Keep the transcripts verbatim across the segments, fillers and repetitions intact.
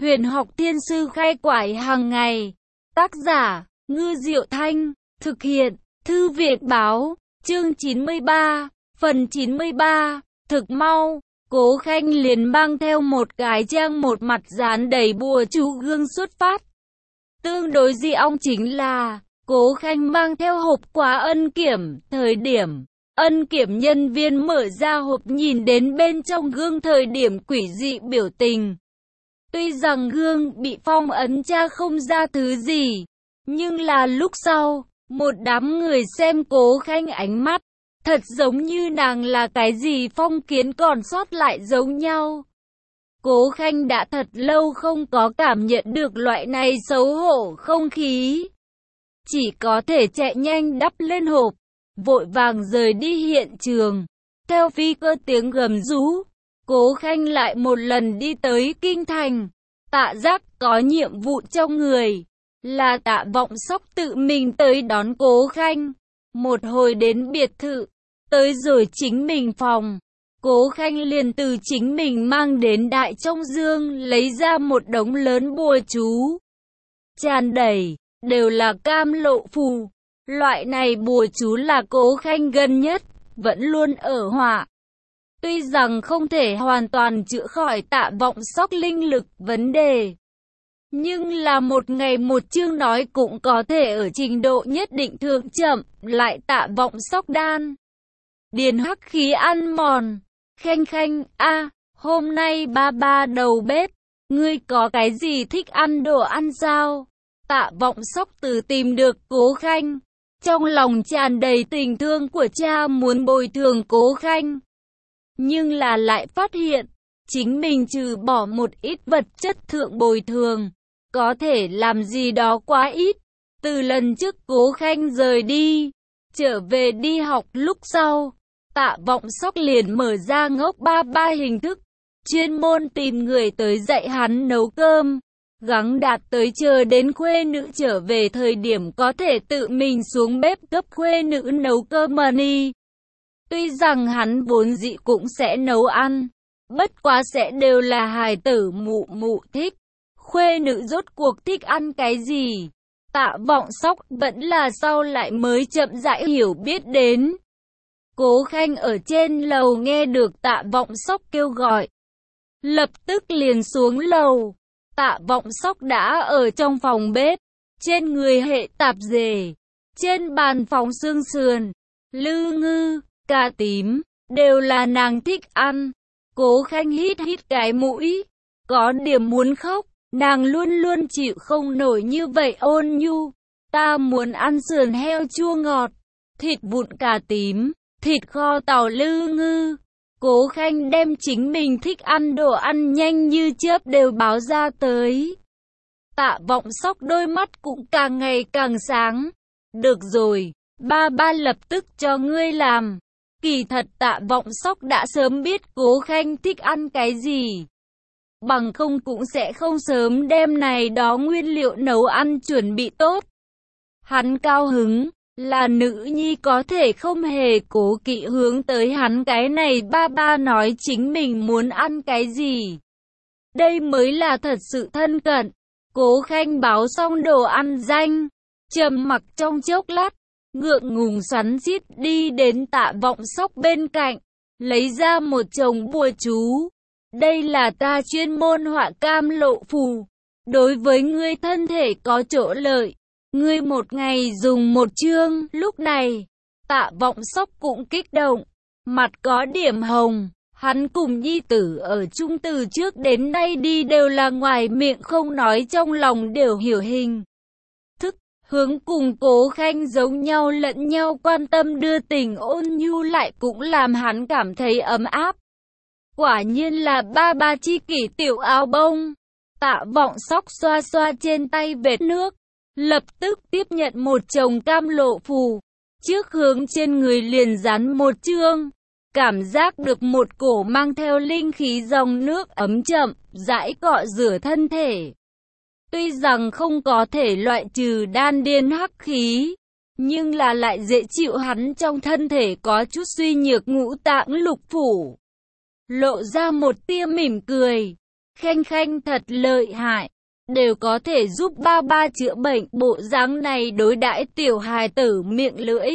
Huyền học thiên sư khai quải hàng ngày. Tác giả, Ngư Diệu Thanh. Thực hiện, Thư viện báo. Chương chín mươi ba, phần chín mươi ba. Thực mau, Cố Khanh liền mang theo một cái trang một mặt dán đầy bùa chú gương xuất phát. Tương đối dị ong chính là, Cố Khanh mang theo hộp quà ân kiểm. Thời điểm ân kiểm nhân viên mở ra hộp nhìn đến bên trong gương thời điểm quỷ dị biểu tình. Tuy rằng gương bị phong ấn tra không ra thứ gì, nhưng là lúc sau, một đám người xem Cố Khanh ánh mắt, thật giống như nàng là cái gì phong kiến còn sót lại giống nhau. Cố Khanh đã thật lâu không có cảm nhận được loại này xấu hổ không khí. Chỉ có thể chạy nhanh đắp lên hộp, vội vàng rời đi hiện trường. Theo phi cơ tiếng gầm rú, Cố Khanh lại một lần đi tới kinh thành. Tạ Giác có nhiệm vụ trong người, là Tạ Vọng Sóc tự mình tới đón Cố Khanh. Một hồi đến biệt thự, tới rồi chính mình phòng, Cố Khanh liền từ chính mình mang đến đại trong dương lấy ra một đống lớn bùa chú. Tràn đầy, đều là cam lộ phù. Loại này bùa chú là Cố Khanh gần nhất, vẫn luôn ở họa. Tuy rằng không thể hoàn toàn chữa khỏi Tạ Vọng Sóc linh lực vấn đề, nhưng là một ngày một chương nói cũng có thể ở trình độ nhất định thượng chậm lại Tạ Vọng Sóc đan. Điền hắc khí ăn mòn. Khanh Khanh, a, hôm nay ba ba đầu bếp, ngươi có cái gì thích ăn đồ ăn sao? Tạ Vọng Sóc từ tìm được Cố Khanh, trong lòng tràn đầy tình thương của cha muốn bồi thường Cố Khanh. Nhưng là lại phát hiện, chính mình trừ bỏ một ít vật chất thượng bồi thường, có thể làm gì đó quá ít. Từ lần trước Cố Khanh rời đi, trở về đi học lúc sau, Tạ Vọng Sóc liền mở ra ngốc ba ba hình thức, chuyên môn tìm người tới dạy hắn nấu cơm, gắng đạt tới chờ đến khuê nữ trở về thời điểm có thể tự mình xuống bếp cấp khuê nữ nấu cơm money. Tuy rằng hắn vốn dĩ cũng sẽ nấu ăn, bất quá sẽ đều là hài tử mụ mụ thích. Khuê nữ rốt cuộc thích ăn cái gì? Tạ Vọng Sóc vẫn là sau lại mới chậm rãi hiểu biết đến. Cố Khanh ở trên lầu nghe được Tạ Vọng Sóc kêu gọi, lập tức liền xuống lầu. Tạ Vọng Sóc đã ở trong phòng bếp, trên người hệ tạp dề, trên bàn phóng xương sườn, lư ngư, cà tím, đều là nàng thích ăn. Cố Khanh hít hít cái mũi, có điểm muốn khóc, nàng luôn luôn chịu không nổi như vậy ôn nhu. Ta muốn ăn sườn heo chua ngọt, thịt vụn cà tím, thịt kho tàu lư ngư. Cố Khanh đem chính mình thích ăn đồ ăn nhanh như chớp đều báo ra tới. Tạ Vọng Sóc đôi mắt cũng càng ngày càng sáng. Được rồi, ba ba lập tức cho ngươi làm. Kỳ thật Tạ Vọng Sóc đã sớm biết Cố Khanh thích ăn cái gì. Bằng không cũng sẽ không sớm đem này đó nguyên liệu nấu ăn chuẩn bị tốt. Hắn cao hứng, là nữ nhi có thể không hề cố kỵ hướng tới hắn cái này ba ba nói chính mình muốn ăn cái gì. Đây mới là thật sự thân cận. Cố Khanh báo xong đồ ăn danh, trầm mặc trong chốc lát, ngượng ngùng xoắn xít đi đến Tạ Vọng Sóc bên cạnh, lấy ra một chồng bùa chú. Đây là ta chuyên môn họa cam lộ phù, đối với ngươi thân thể có chỗ lợi. Ngươi một ngày dùng một chương. Lúc này, Tạ Vọng Sóc cũng kích động, mặt có điểm hồng. Hắn cùng nhi tử ở chung từ trước đến nay đi đều là ngoài miệng không nói trong lòng đều hiểu hình thức, hướng cùng Cố Khanh giống nhau lẫn nhau quan tâm đưa tình ôn nhu lại cũng làm hắn cảm thấy ấm áp. Quả nhiên là ba ba chi kỷ tiểu áo bông. Tạ Vọng Sóc xoa xoa trên tay vệt nước, lập tức tiếp nhận một chồng cam lộ phù, trước hướng trên người liền dán một chương. Cảm giác được một cổ mang theo linh khí dòng nước ấm chậm, rãi cọ rửa thân thể. Tuy rằng không có thể loại trừ đan điên hắc khí, nhưng là lại dễ chịu hắn trong thân thể có chút suy nhược ngũ tạng lục phủ. Lộ ra một tia mỉm cười. Khanh Khanh thật lợi hại, đều có thể giúp ba ba chữa bệnh, bộ dáng này đối đãi tiểu hài tử miệng lưỡi.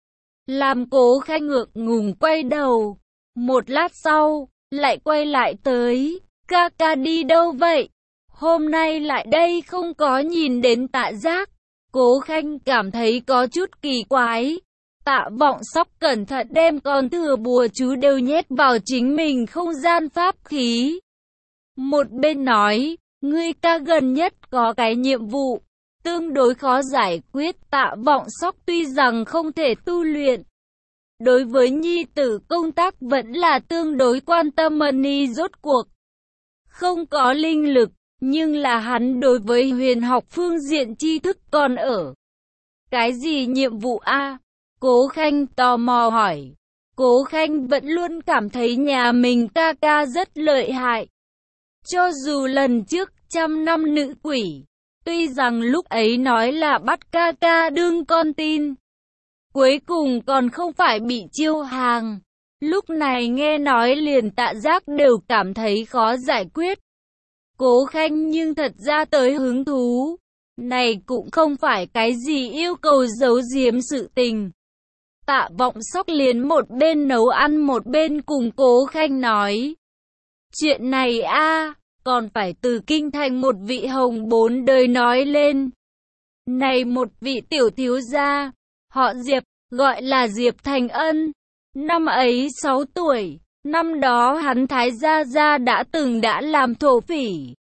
Làm Cố Khanh ngượng ngùng quay đầu, một lát sau, lại quay lại tới, ca ca đi đâu vậy? Hôm nay lại đây không có nhìn đến Tạ Giác. Cố Khanh cảm thấy có chút kỳ quái. Tạ Vọng Sóc cẩn thận đem con thừa bùa chú đều nhét vào chính mình không gian pháp khí. Một bên nói, ngươi ca gần nhất có cái nhiệm vụ, tương đối khó giải quyết. Tạ Vọng Sóc tuy rằng không thể tu luyện, đối với nhi tử công tác vẫn là tương đối quan tâm, ni rốt cuộc không có linh lực, nhưng là hắn đối với huyền học phương diện tri thức còn ở. Cái gì nhiệm vụ a? Cố Khanh tò mò hỏi. Cố Khanh vẫn luôn cảm thấy nhà mình ca ca rất lợi hại. Cho dù lần trước trăm năm nữ quỷ, tuy rằng lúc ấy nói là bắt ca ca đương con tin, cuối cùng còn không phải bị chiêu hàng. Lúc này nghe nói liền Tạ Giác đều cảm thấy khó giải quyết. Cố Khanh nhưng thật ra tới hứng thú. Này cũng không phải cái gì yêu cầu giấu giếm sự tình. Tạ Vọng Sóc liền một bên nấu ăn một bên cùng Cố Khanh nói. Chuyện này a còn phải từ kinh thành một vị hồng bốn đời nói lên. Này một vị tiểu thiếu gia, họ Diệp, gọi là Diệp Thành Ân. Năm ấy sáu tuổi, năm đó hắn thái gia gia đã từng đã làm thổ phỉ.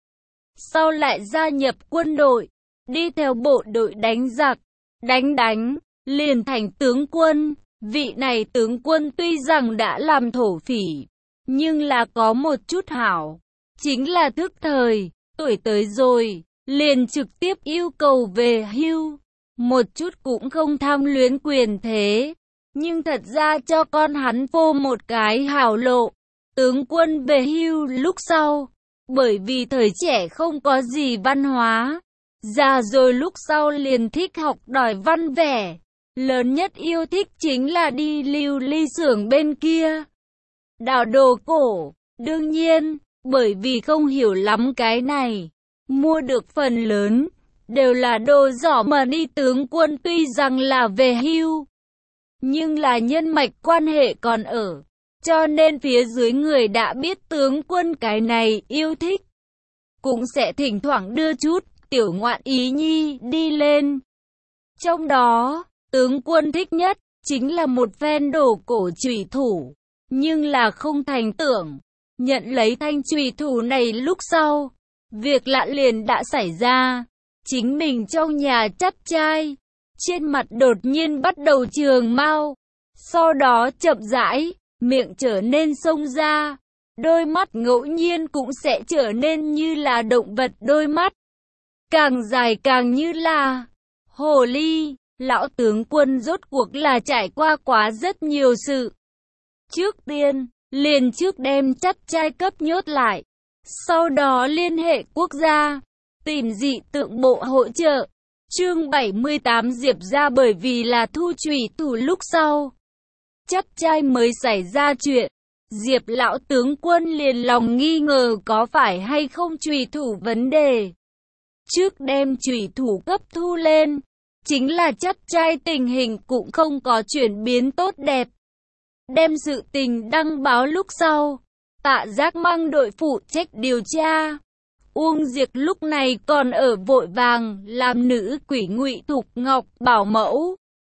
Sau lại gia nhập quân đội, đi theo bộ đội đánh giặc, đánh đánh, liền thành tướng quân. Vị này tướng quân tuy rằng đã làm thổ phỉ, nhưng là có một chút hảo, chính là thức thời, tuổi tới rồi, liền trực tiếp yêu cầu về hưu, một chút cũng không tham luyến quyền thế, nhưng thật ra cho con hắn vô một cái hảo lộ. Tướng quân về hưu lúc sau, bởi vì thời trẻ không có gì văn hóa, già rồi lúc sau liền thích học đòi văn vẻ, lớn nhất yêu thích chính là đi lưu ly xưởng bên kia, đào đồ cổ. Đương nhiên, bởi vì không hiểu lắm cái này, mua được phần lớn, đều là đồ giỏ mà đi. Tướng quân tuy rằng là về hưu, nhưng là nhân mạch quan hệ còn ở, cho nên phía dưới người đã biết tướng quân cái này yêu thích, cũng sẽ thỉnh thoảng đưa chút tiểu ngoạn ý nhi đi lên. Trong đó, tướng quân thích nhất chính là một phen đồ cổ chủy thủ, nhưng là không thành tưởng. Nhận lấy thanh chùy thủ này lúc sau, việc lạ liền đã xảy ra. Chính mình trong nhà chắt chai, trên mặt đột nhiên bắt đầu trường mao, sau đó chậm rãi, miệng trở nên xông ra, đôi mắt ngẫu nhiên cũng sẽ trở nên như là động vật đôi mắt, càng dài càng như là hồ ly. Lão tướng quân rốt cuộc là trải qua quá rất nhiều sự. Trước tiên, liền trước đem chắt chai cấp nhốt lại, sau đó liên hệ quốc gia, tìm dị tượng bộ hỗ trợ. Chương bảy mươi tám Diệp ra bởi vì là thu chủy thủ lúc sau, chắt chai mới xảy ra chuyện. Diệp lão tướng quân liền lòng nghi ngờ có phải hay không chủy thủ vấn đề. Trước đem chủy thủ cấp thu lên, chính là chắt chai tình hình cũng không có chuyển biến tốt đẹp. Đem sự tình đăng báo lúc sau, Tạ Giác mang đội phụ trách điều tra. Uông Diệp lúc này còn ở vội vàng làm nữ quỷ Ngụy Thục Ngọc bảo mẫu.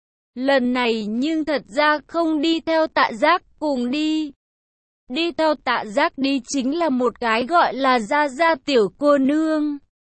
Lần này nhưng thật ra không đi theo Tạ Giác cùng đi. Đi theo Tạ Giác đi chính là một cái gọi là Gia Gia tiểu cô nương,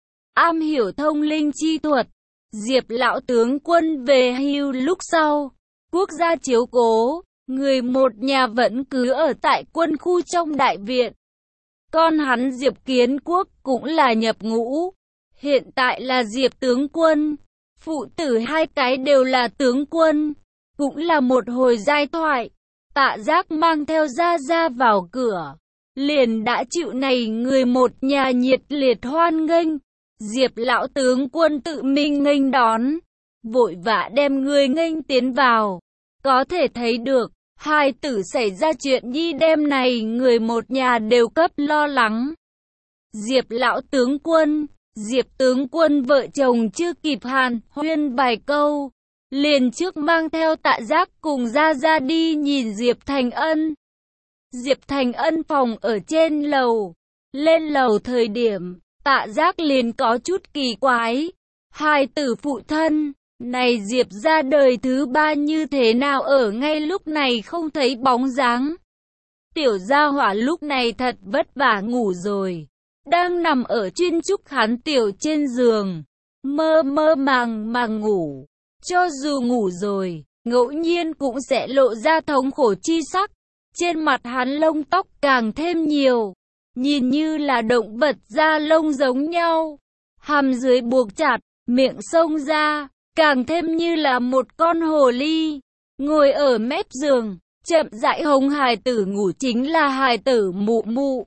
am hiểu thông linh chi thuật. Diệp lão tướng quân về hưu lúc sau, quốc gia chiếu cố, người một nhà vẫn cứ ở tại quân khu trong đại viện. Con hắn Diệp Kiến Quốc cũng là nhập ngũ, hiện tại là Diệp tướng quân, phụ tử hai cái đều là tướng quân, cũng là một hồi giai thoại. Tạ Giác mang theo Gia Gia vào cửa, liền đã chịu này người một nhà nhiệt liệt hoan nghênh. Diệp lão tướng quân tự mình nghênh đón, vội vã đem người nghênh tiến vào. Có thể thấy được, hai tử xảy ra chuyện nhi đêm này người một nhà đều cấp lo lắng. Diệp lão tướng quân, Diệp tướng quân vợ chồng chưa kịp hàn huyên vài câu, liền trước mang theo Tạ Giác cùng ra ra đi nhìn Diệp Thành Ân. Diệp Thành Ân phòng ở trên lầu, lên lầu thời điểm, Tạ Giác liền có chút kỳ quái. Hai tử phụ thân, này Diệp ra đời thứ ba như thế nào ở ngay lúc này không thấy bóng dáng. Tiểu gia hỏa lúc này thật vất vả ngủ rồi, đang nằm ở chuyên trúc hắn tiểu trên giường, mơ mơ màng màng ngủ. Cho dù ngủ rồi, ngẫu nhiên cũng sẽ lộ ra thống khổ chi sắc. Trên mặt hắn lông tóc càng thêm nhiều, nhìn như là động vật da lông giống nhau. Hàm dưới buộc chặt, miệng xông ra, càng thêm như là một con hồ ly. Ngồi ở mép giường, chậm rãi hống hài tử ngủ chính là hài tử Mụ Mụ.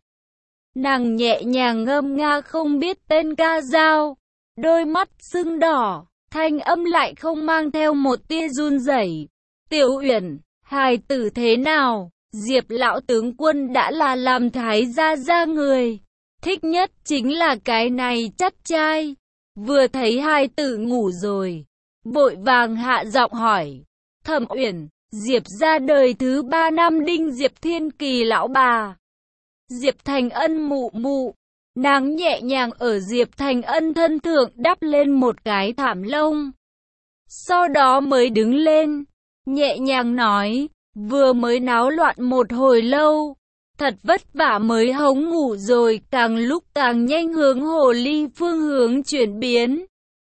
Nàng nhẹ nhàng ngâm nga không biết tên ca dao, đôi mắt sưng đỏ, thanh âm lại không mang theo một tia run rẩy. Tiểu Uyển, hài tử thế nào? Diệp lão tướng quân đã là làm thái gia gia người, thích nhất chính là cái này chắt trai. Vừa thấy hài tử ngủ rồi, vội vàng hạ giọng hỏi. Thẩm Uyển, Diệp ra đời thứ ba năm đinh Diệp Thiên Kỳ lão bà. Diệp Thành Ân Mụ Mụ, nàng nhẹ nhàng ở Diệp Thành Ân thân thượng đắp lên một cái thảm lông. Sau đó mới đứng lên, nhẹ nhàng nói, vừa mới náo loạn một hồi lâu, thật vất vả mới hống ngủ rồi, càng lúc càng nhanh hướng hồ ly phương hướng chuyển biến.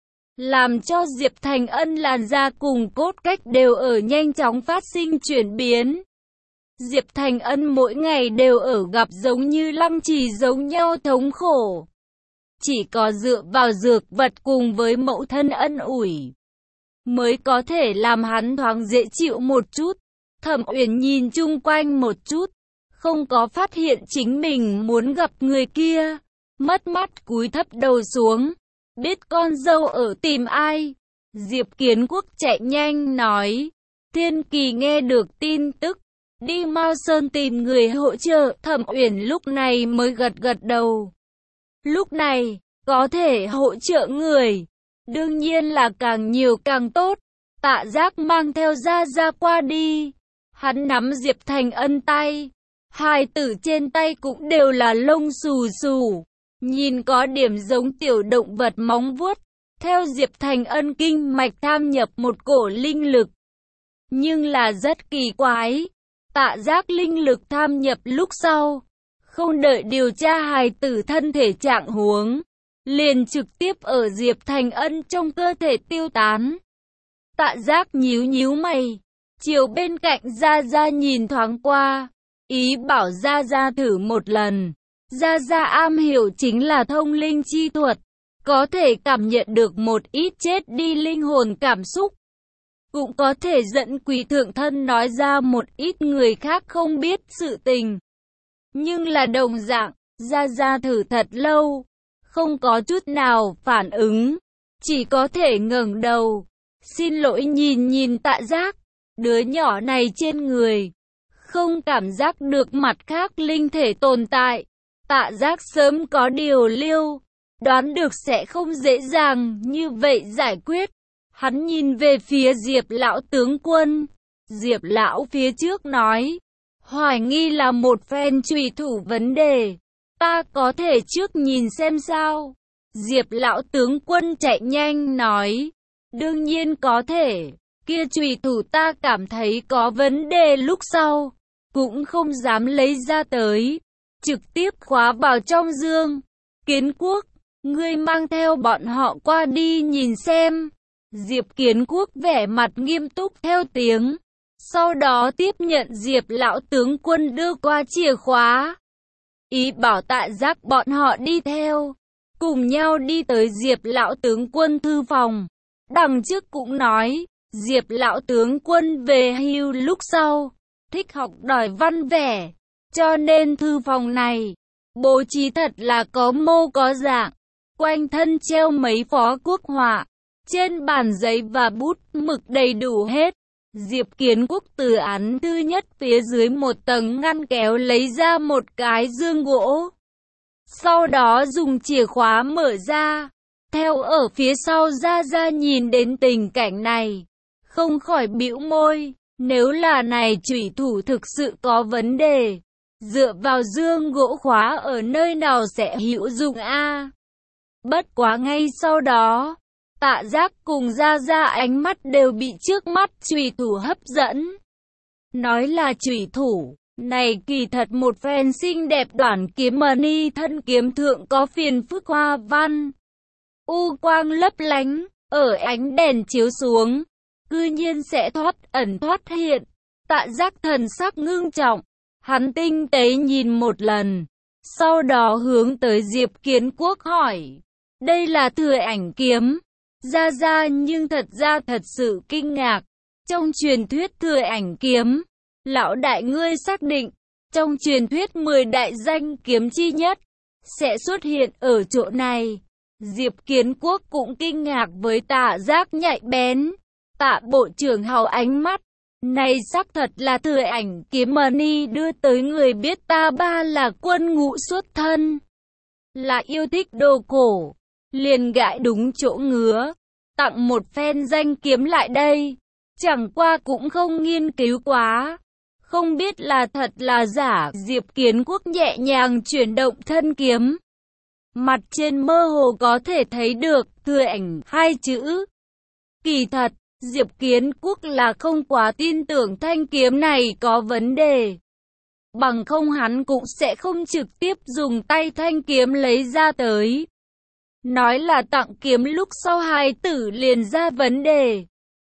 Làm cho Diệp Thành Ân làn da cùng cốt cách đều ở nhanh chóng phát sinh chuyển biến. Diệp Thành Ân mỗi ngày đều ở gặp giống như lăng trì giống nhau thống khổ. Chỉ có dựa vào dược vật cùng với mẫu thân ân ủi, mới có thể làm hắn thoáng dễ chịu một chút. Thẩm Uyển nhìn chung quanh một chút, không có phát hiện chính mình muốn gặp người kia. Mất mắt cúi thấp đầu xuống, biết con dâu ở tìm ai. Diệp Kiến Quốc chạy nhanh nói, Thiên Kỳ nghe được tin tức, đi Mao Sơn tìm người hỗ trợ. Thẩm Uyển lúc này mới gật gật đầu. Lúc này, có thể hỗ trợ người, đương nhiên là càng nhiều càng tốt. Tạ Giác mang theo ra ra qua đi. Hắn nắm Diệp Thành Ân tay, hai tử trên tay cũng đều là lông xù xù, nhìn có điểm giống tiểu động vật móng vuốt. Theo Diệp Thành Ân kinh mạch tham nhập một cổ linh lực, nhưng là rất kỳ quái. Tạ Giác linh lực tham nhập lúc sau, không đợi điều tra hài tử thân thể trạng huống, liền trực tiếp ở Diệp Thành Ân trong cơ thể tiêu tán. Tạ Giác nhíu nhíu mày, chiều bên cạnh Gia Gia nhìn thoáng qua, ý bảo Gia Gia thử một lần. Gia Gia am hiểu chính là thông linh chi thuật, có thể cảm nhận được một ít chết đi linh hồn cảm xúc, cũng có thể dẫn quỷ thượng thân nói ra một ít người khác không biết sự tình. Nhưng là đồng dạng, Gia Gia thử thật lâu, không có chút nào phản ứng, chỉ có thể ngẩng đầu, xin lỗi nhìn nhìn Tạ Giác. Đứa nhỏ này trên người, không cảm giác được mặt khác linh thể tồn tại. Tạ Giác sớm có điều liêu, đoán được sẽ không dễ dàng như vậy giải quyết. Hắn nhìn về phía Diệp lão tướng quân. Diệp lão phía trước nói, hoài nghi là một phen trùy thủ vấn đề, ta có thể trước nhìn xem sao. Diệp lão tướng quân chạy nhanh nói, đương nhiên có thể. Kia trùy thủ ta cảm thấy có vấn đề lúc sau, cũng không dám lấy ra tới, trực tiếp khóa vào trong dương. Kiến Quốc, ngươi mang theo bọn họ qua đi nhìn xem. Diệp Kiến Quốc vẻ mặt nghiêm túc theo tiếng, sau đó tiếp nhận Diệp lão tướng quân đưa qua chìa khóa, ý bảo Tạ Giác bọn họ đi theo, cùng nhau đi tới Diệp lão tướng quân thư phòng. Đằng trước cũng nói, Diệp lão tướng quân về hưu lúc sau, thích học đòi văn vẻ, cho nên thư phòng này, bố trí thật là có mô có dạng, quanh thân treo mấy phó quốc họa, trên bàn giấy và bút mực đầy đủ hết. Diệp Kiến Quốc từ án thư nhất phía dưới một tầng ngăn kéo lấy ra một cái dương gỗ. sau đó dùng chìa khóa mở ra. Theo ở phía sau Gia Gia nhìn đến tình cảnh này, không khỏi bĩu môi, nếu là này chủy thủ thực sự có vấn đề, dựa vào dương gỗ khóa ở nơi nào sẽ hữu dụng a? Bất quá ngay sau đó, Tạ Giác cùng Gia Gia ánh mắt đều bị trước mắt chủy thủ hấp dẫn. Nói là chủy thủ, này kỳ thật một phen xinh đẹp đoạn kiếm mani thân kiếm thượng có phiền phức hoa văn. U quang lấp lánh, ở ánh đèn chiếu xuống, cư nhiên sẽ thoát ẩn thoát hiện. Tạ Giác thần sắc ngưng trọng, hắn tinh tế nhìn một lần, sau đó hướng tới Diệp Kiến Quốc hỏi, đây là Thừa Ảnh kiếm. Gia Gia nhưng thật ra thật sự kinh ngạc, trong truyền thuyết Thừa Ảnh kiếm, lão đại ngươi xác định, trong truyền thuyết mười đại danh kiếm chi nhất, sẽ xuất hiện ở chỗ này. Diệp Kiến Quốc cũng kinh ngạc với Tạ Giác nhạy bén. Tạ bộ trưởng hào ánh mắt, này xác thật là Thừa Ảnh kiếm mani đưa tới người biết ta ba là quân ngũ xuất thân, là yêu thích đồ cổ, liền gãi đúng chỗ ngứa, tặng một phen danh kiếm lại đây, chẳng qua cũng không nghiên cứu quá, không biết là thật là giả. Diệp Kiến Quốc nhẹ nhàng chuyển động thân kiếm, mặt trên mơ hồ có thể thấy được Thừa Ảnh hai chữ. Kỳ thật, Diệp Kiến Quốc là không quá tin tưởng thanh kiếm này có vấn đề. Bằng không hắn cũng sẽ không trực tiếp dùng tay thanh kiếm lấy ra tới. Nói là tặng kiếm lúc sau hai tử liền ra vấn đề.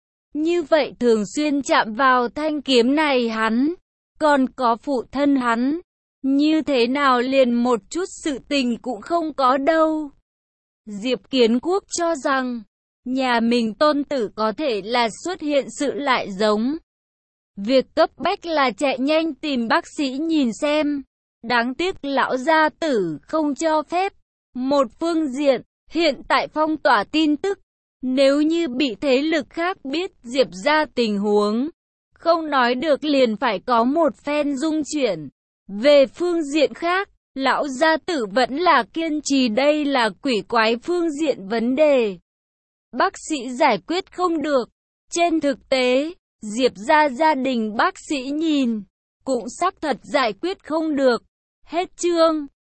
Như vậy thường xuyên chạm vào thanh kiếm này hắn, còn có phụ thân hắn, như thế nào liền một chút sự tình cũng không có đâu. Diệp Kiến Quốc cho rằng, nhà mình tôn tử có thể là xuất hiện sự lại giống. Việc cấp bách là chạy nhanh tìm bác sĩ nhìn xem. Đáng tiếc lão gia tử không cho phép. Một phương diện, hiện tại phong tỏa tin tức. Nếu như bị thế lực khác biết Diệp ra tình huống, không nói được liền phải có một phen dung chuyển. Về phương diện khác, lão gia tử vẫn là kiên trì đây là quỷ quái phương diện vấn đề. Bác sĩ giải quyết không được. Trên thực tế, Diệp ra gia đình bác sĩ nhìn, cũng xác thật giải quyết không được. Hết chương.